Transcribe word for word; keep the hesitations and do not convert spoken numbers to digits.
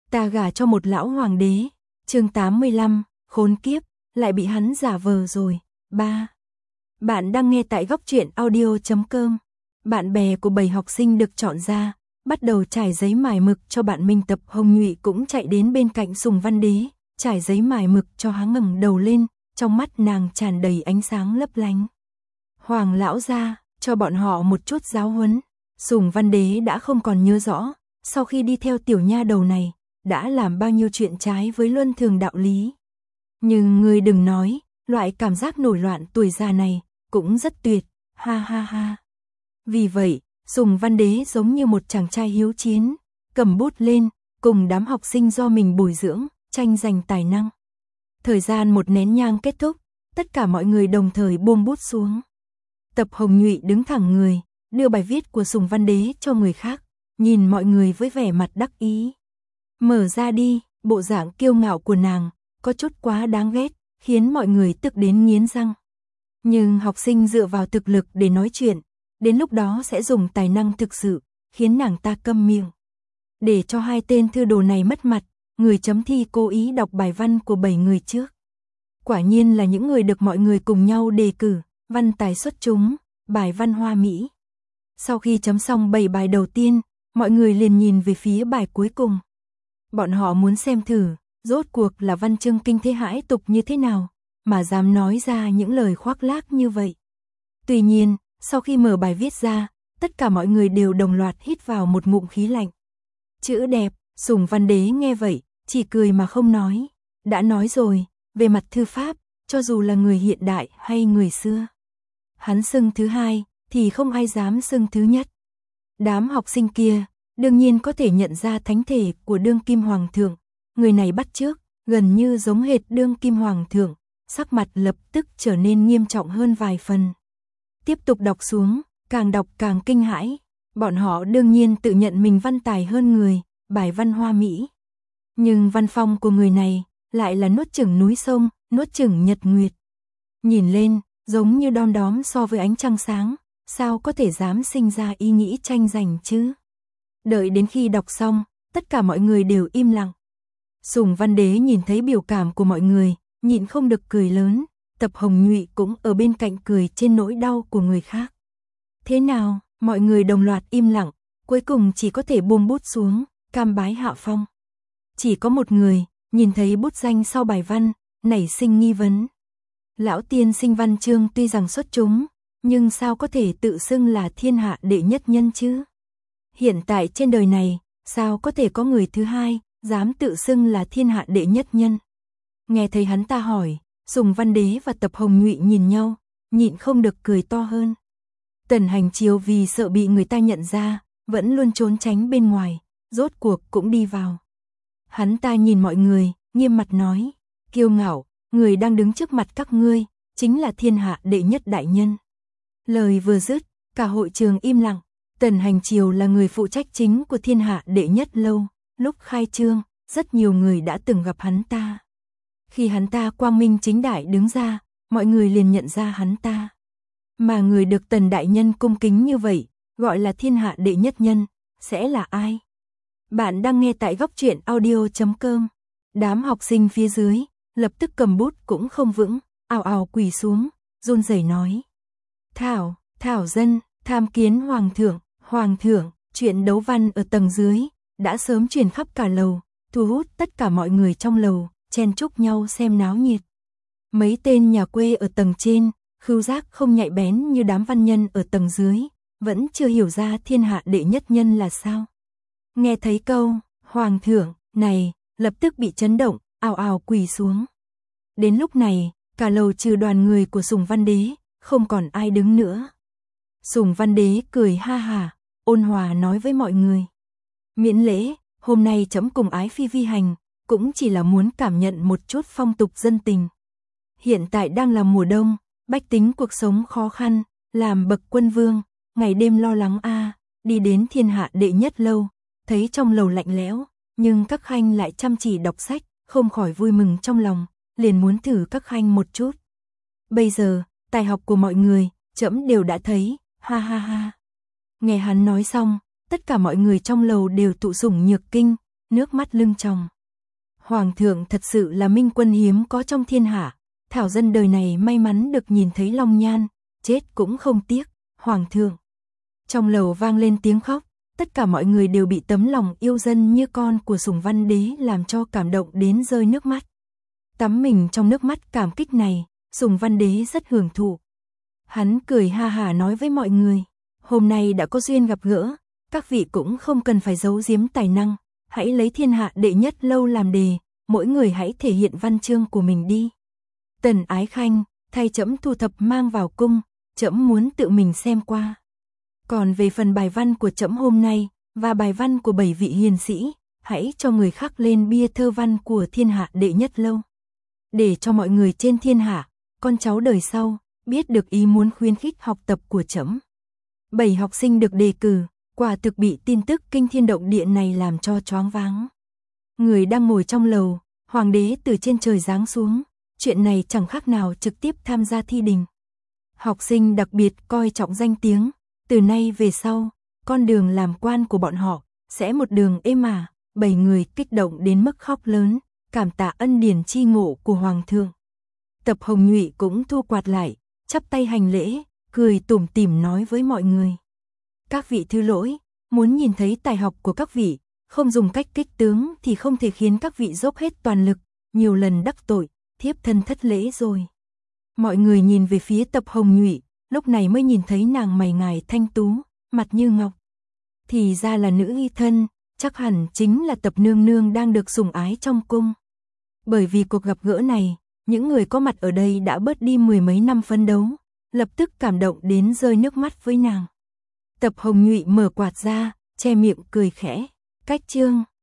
Ta gả cho một lão hoàng đế. Chương tám mươi lăm, khốn kiếp, lại bị hắn giả vờ rồi. ba. Bạn đang nghe tại góc truyện audio chấm com. Bạn bè của bảy học sinh được chọn ra, bắt đầu trải giấy mài mực cho bạn mình. Tập Hồng Nhụy cũng chạy đến bên cạnh Sùng Văn Đế, trải giấy mài mực cho hắn. Ngẩng đầu lên, trong mắt nàng tràn đầy ánh sáng lấp lánh. Hoàng lão gia, cho bọn họ một chút giáo huấn. Sùng Văn Đế đã không còn nhớ rõ, sau khi đi theo tiểu nha đầu này, đã làm bao nhiêu chuyện trái với luân thường đạo lý. Nhưng ngươi đừng nói, loại cảm giác nổi loạn tuổi già này, cũng rất tuyệt, ha ha ha. Vì vậy, Sùng Văn Đế giống như một chàng trai hiếu chiến, cầm bút lên, cùng đám học sinh do mình bồi dưỡng, tranh giành tài năng. Thời gian một nén nhang kết thúc, tất cả mọi người đồng thời buông bút xuống. Tập Hồng Nhụy đứng thẳng người, đưa bài viết của Sùng Văn Đế cho người khác, nhìn mọi người với vẻ mặt đắc ý. Mở ra đi, bộ dạng kiêu ngạo của nàng, có chút quá đáng ghét, khiến mọi người tức đến nghiến răng. Nhưng học sinh dựa vào thực lực để nói chuyện, đến lúc đó sẽ dùng tài năng thực sự, khiến nàng ta câm miệng. Để cho hai tên thư đồ này mất mặt, người chấm thi cố ý đọc bài văn của bảy người trước. Quả nhiên là những người được mọi người cùng nhau đề cử, văn tài xuất chúng, bài văn hoa mỹ. Sau khi chấm xong bảy bài đầu tiên, mọi người liền nhìn về phía bài cuối cùng. Bọn họ muốn xem thử, rốt cuộc là văn chương kinh thế hãi tục như thế nào, mà dám nói ra những lời khoác lác như vậy. Tuy nhiên, sau khi mở bài viết ra, tất cả mọi người đều đồng loạt hít vào một ngụm khí lạnh. Chữ đẹp, Sùng Văn Đế nghe vậy, chỉ cười mà không nói. Đã nói rồi, về mặt thư pháp, cho dù là người hiện đại hay người xưa, hắn xưng thứ hai, thì không ai dám xưng thứ nhất. Đám học sinh kia, đương nhiên có thể nhận ra thánh thể của đương kim hoàng thượng. Người này bắt chước, gần như giống hệt đương kim hoàng thượng, sắc mặt lập tức trở nên nghiêm trọng hơn vài phần. Tiếp tục đọc xuống, càng đọc càng kinh hãi. Bọn họ đương nhiên tự nhận mình văn tài hơn người, bài văn hoa mỹ. Nhưng văn phong của người này, lại là nuốt chửng núi sông, nuốt chửng nhật nguyệt. Nhìn lên, giống như đom đóm so với ánh trăng sáng, sao có thể dám sinh ra ý nghĩ tranh giành chứ? Đợi đến khi đọc xong, tất cả mọi người đều im lặng. Sùng Văn Đế nhìn thấy biểu cảm của mọi người, nhịn không được cười lớn. Tập Hồng Nhụy cũng ở bên cạnh cười trên nỗi đau của người khác. Thế nào, mọi người đồng loạt im lặng, cuối cùng chỉ có thể buông bút xuống, cam bái hạ phong. Chỉ có một người, nhìn thấy bút danh sau bài văn, nảy sinh nghi vấn. Lão tiên sinh văn chương tuy rằng xuất chúng, nhưng sao có thể tự xưng là thiên hạ đệ nhất nhân chứ? Hiện tại trên đời này, sao có thể có người thứ hai, dám tự xưng là thiên hạ đệ nhất nhân? Nghe thấy hắn ta hỏi, Sùng Văn Đế và Tập Hồng Nhụy nhìn nhau, nhịn không được cười to hơn. Tần Hành Chiêu vì sợ bị người ta nhận ra, vẫn luôn trốn tránh bên ngoài, rốt cuộc cũng đi vào. Hắn ta nhìn mọi người, nghiêm mặt nói, kiêu ngạo, người đang đứng trước mặt các ngươi, chính là thiên hạ đệ nhất đại nhân. Lời vừa dứt, cả hội trường im lặng. Tần Hành Chiêu là người phụ trách chính của thiên hạ đệ nhất lâu, lúc khai trương, rất nhiều người đã từng gặp hắn ta. Khi hắn ta quang minh chính đại đứng ra, mọi người liền nhận ra hắn ta. Mà người được Tần đại nhân cung kính như vậy, gọi là thiên hạ đệ nhất nhân, sẽ là ai? Bạn đang nghe tại góc truyện audio chấm com. Đám học sinh phía dưới, lập tức cầm bút cũng không vững, ào ào quỳ xuống, run rẩy nói. Thảo, Thảo dân, tham kiến Hoàng thượng, Hoàng thượng, chuyện đấu văn ở tầng dưới, đã sớm truyền khắp cả lầu, thu hút tất cả mọi người trong lầu, chen chúc nhau xem náo nhiệt. Mấy tên nhà quê ở tầng trên, khứu giác không nhạy bén như đám văn nhân ở tầng dưới, vẫn chưa hiểu ra thiên hạ đệ nhất nhân là sao. Nghe thấy câu, Hoàng thượng, này, lập tức bị chấn động, ào ào quỳ xuống. Đến lúc này, cả lầu trừ đoàn người của Sùng Văn Đế, không còn ai đứng nữa. Sùng Văn Đế cười ha hà, ôn hòa nói với mọi người. Miễn lễ, hôm nay chấm cùng ái phi vi hành, cũng chỉ là muốn cảm nhận một chút phong tục dân tình. Hiện tại đang là mùa đông, bách tính cuộc sống khó khăn, làm bậc quân vương, ngày đêm lo lắng a, đi đến thiên hạ đệ nhất lâu, thấy trong lầu lạnh lẽo, nhưng các khanh lại chăm chỉ đọc sách, không khỏi vui mừng trong lòng, liền muốn thử các khanh một chút. Bây giờ, tài học của mọi người, trẫm đều đã thấy, ha ha ha. Nghe hắn nói xong, tất cả mọi người trong lầu đều tụ sủng nhược kinh, nước mắt lưng tròng. Hoàng thượng thật sự là minh quân hiếm có trong thiên hạ, thảo dân đời này may mắn được nhìn thấy long nhan, chết cũng không tiếc, hoàng thượng. Trong lầu vang lên tiếng khóc, tất cả mọi người đều bị tấm lòng yêu dân như con của Sùng Văn Đế làm cho cảm động đến rơi nước mắt. Tắm mình trong nước mắt cảm kích này, Sùng Văn Đế rất hưởng thụ. Hắn cười ha hả nói với mọi người, hôm nay đã có duyên gặp gỡ, các vị cũng không cần phải giấu giếm tài năng, hãy lấy thiên hạ đệ nhất lâu làm đề, mỗi người hãy thể hiện văn chương của mình đi. Tần Ái Khanh, thay trẫm thu thập mang vào cung, trẫm muốn tự mình xem qua. Còn về phần bài văn của trẫm hôm nay, và bài văn của bảy vị hiền sĩ, hãy cho người khắc lên bia thơ văn của thiên hạ đệ nhất lâu. Để cho mọi người trên thiên hạ, con cháu đời sau, biết được ý muốn khuyến khích học tập của trẫm. Bảy học sinh được đề cử, quả thực bị tin tức kinh thiên động địa này làm cho choáng váng. Người đang ngồi trong lầu, hoàng đế từ trên trời giáng xuống, chuyện này chẳng khác nào trực tiếp tham gia thi đình. Học sinh đặc biệt coi trọng danh tiếng, từ nay về sau, con đường làm quan của bọn họ sẽ một đường êm ả. Bảy người kích động đến mức khóc lớn, cảm tạ ân điển chi ngộ của hoàng thượng. Tập Hồng Nhụy cũng thu quạt lại, chắp tay hành lễ, cười tủm tỉm nói với mọi người. Các vị thứ lỗi, muốn nhìn thấy tài học của các vị, không dùng cách kích tướng thì không thể khiến các vị dốc hết toàn lực, nhiều lần đắc tội, thiếp thân thất lễ rồi. Mọi người nhìn về phía Tập Hồng Nhụy, lúc này mới nhìn thấy nàng mày ngài thanh tú, mặt như ngọc. Thì ra là nữ y thân, chắc hẳn chính là Tập nương nương đang được sủng ái trong cung. Bởi vì cuộc gặp gỡ này, những người có mặt ở đây đã bớt đi mười mấy năm phấn đấu, lập tức cảm động đến rơi nước mắt với nàng. Tập Hồng Nhụy mở quạt ra, che miệng cười khẽ, cách chương.